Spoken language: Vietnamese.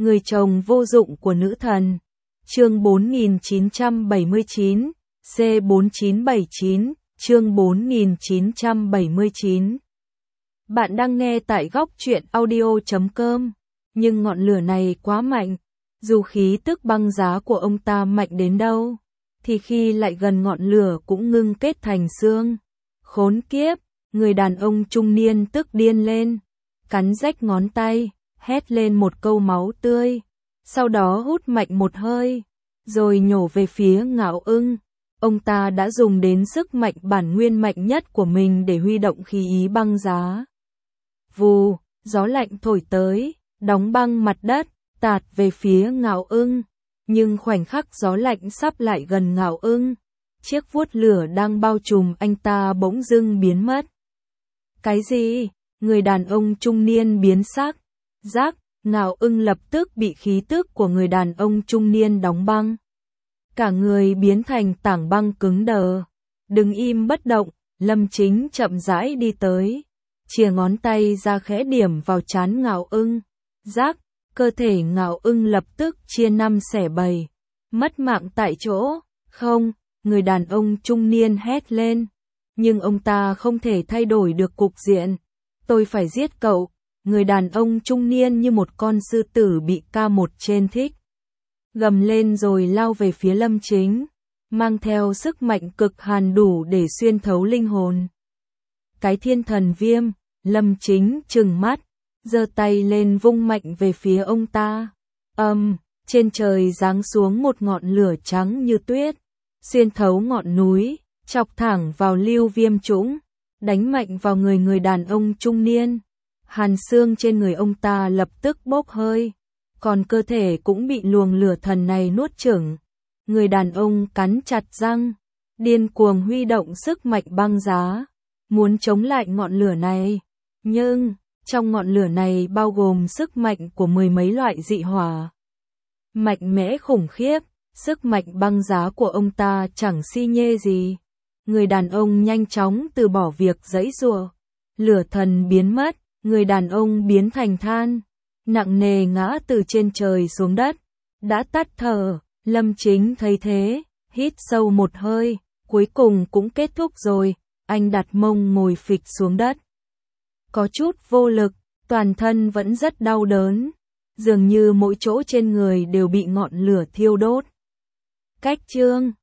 Người chồng vô dụng của nữ thần. Chương 4979, C4979, chương 4979. Bạn đang nghe tại góc truyện audio.com, nhưng ngọn lửa này quá mạnh, dù khí tức băng giá của ông ta mạnh đến đâu, thì khi lại gần ngọn lửa cũng ngưng kết thành xương. Khốn kiếp, người đàn ông trung niên tức điên lên, cắn rách ngón tay, hét lên một câu máu tươi, sau đó hút mạnh một hơi, rồi nhổ về phía Ngạo Ưng. Ông ta đã dùng đến sức mạnh bản nguyên mạnh nhất của mình để huy động khí ý băng giá. Vù, gió lạnh thổi tới, đóng băng mặt đất, tạt về phía Ngạo Ưng. Nhưng khoảnh khắc gió lạnh sắp lại gần Ngạo Ưng, chiếc vuốt lửa đang bao trùm anh ta bỗng dưng biến mất. Cái gì? Người đàn ông trung niên biến sắc. Rắc, Ngạo Ưng lập tức bị khí tức của người đàn ông trung niên đóng băng. Cả người biến thành tảng băng cứng đờ. Đứng im bất động, Lâm Chính chậm rãi đi tới, chìa ngón tay ra khẽ điểm vào trán Ngạo Ưng. Rắc, cơ thể Ngạo Ưng lập tức chia năm xẻ bảy, mất mạng tại chỗ. Không, người đàn ông trung niên hét lên. Nhưng ông ta không thể thay đổi được cục diện. Tôi phải giết cậu. Người đàn ông trung niên như một con sư tử bị K1 trên thích, gầm lên rồi lao về phía Lâm Chính, mang theo sức mạnh cực hàn đủ để xuyên thấu linh hồn. Cái thiên thần viêm, Lâm Chính trừng mắt, giơ tay lên vung mạnh về phía ông ta. Trên trời giáng xuống một ngọn lửa trắng như tuyết, xuyên thấu ngọn núi, chọc thẳng vào Lưu Viêm Trũng, đánh mạnh vào người đàn ông trung niên. Hàn xương trên người ông ta lập tức bốc hơi, còn cơ thể cũng bị luồng lửa thần này nuốt chửng. Người đàn ông cắn chặt răng, điên cuồng huy động sức mạnh băng giá, muốn chống lại ngọn lửa này. Nhưng, trong ngọn lửa này bao gồm sức mạnh của mười mấy loại dị hỏa. Mạnh mẽ khủng khiếp, sức mạnh băng giá của ông ta chẳng si nhê gì. Người đàn ông nhanh chóng từ bỏ việc giãy giụa. Lửa thần biến mất. Người đàn ông biến thành than, nặng nề ngã từ trên trời xuống đất, đã tắt thở. Lâm Chính thấy thế, hít sâu một hơi, cuối cùng cũng kết thúc rồi, anh đặt mông ngồi phịch xuống đất. Có chút vô lực, toàn thân vẫn rất đau đớn, dường như mỗi chỗ trên người đều bị ngọn lửa thiêu đốt. Cách chương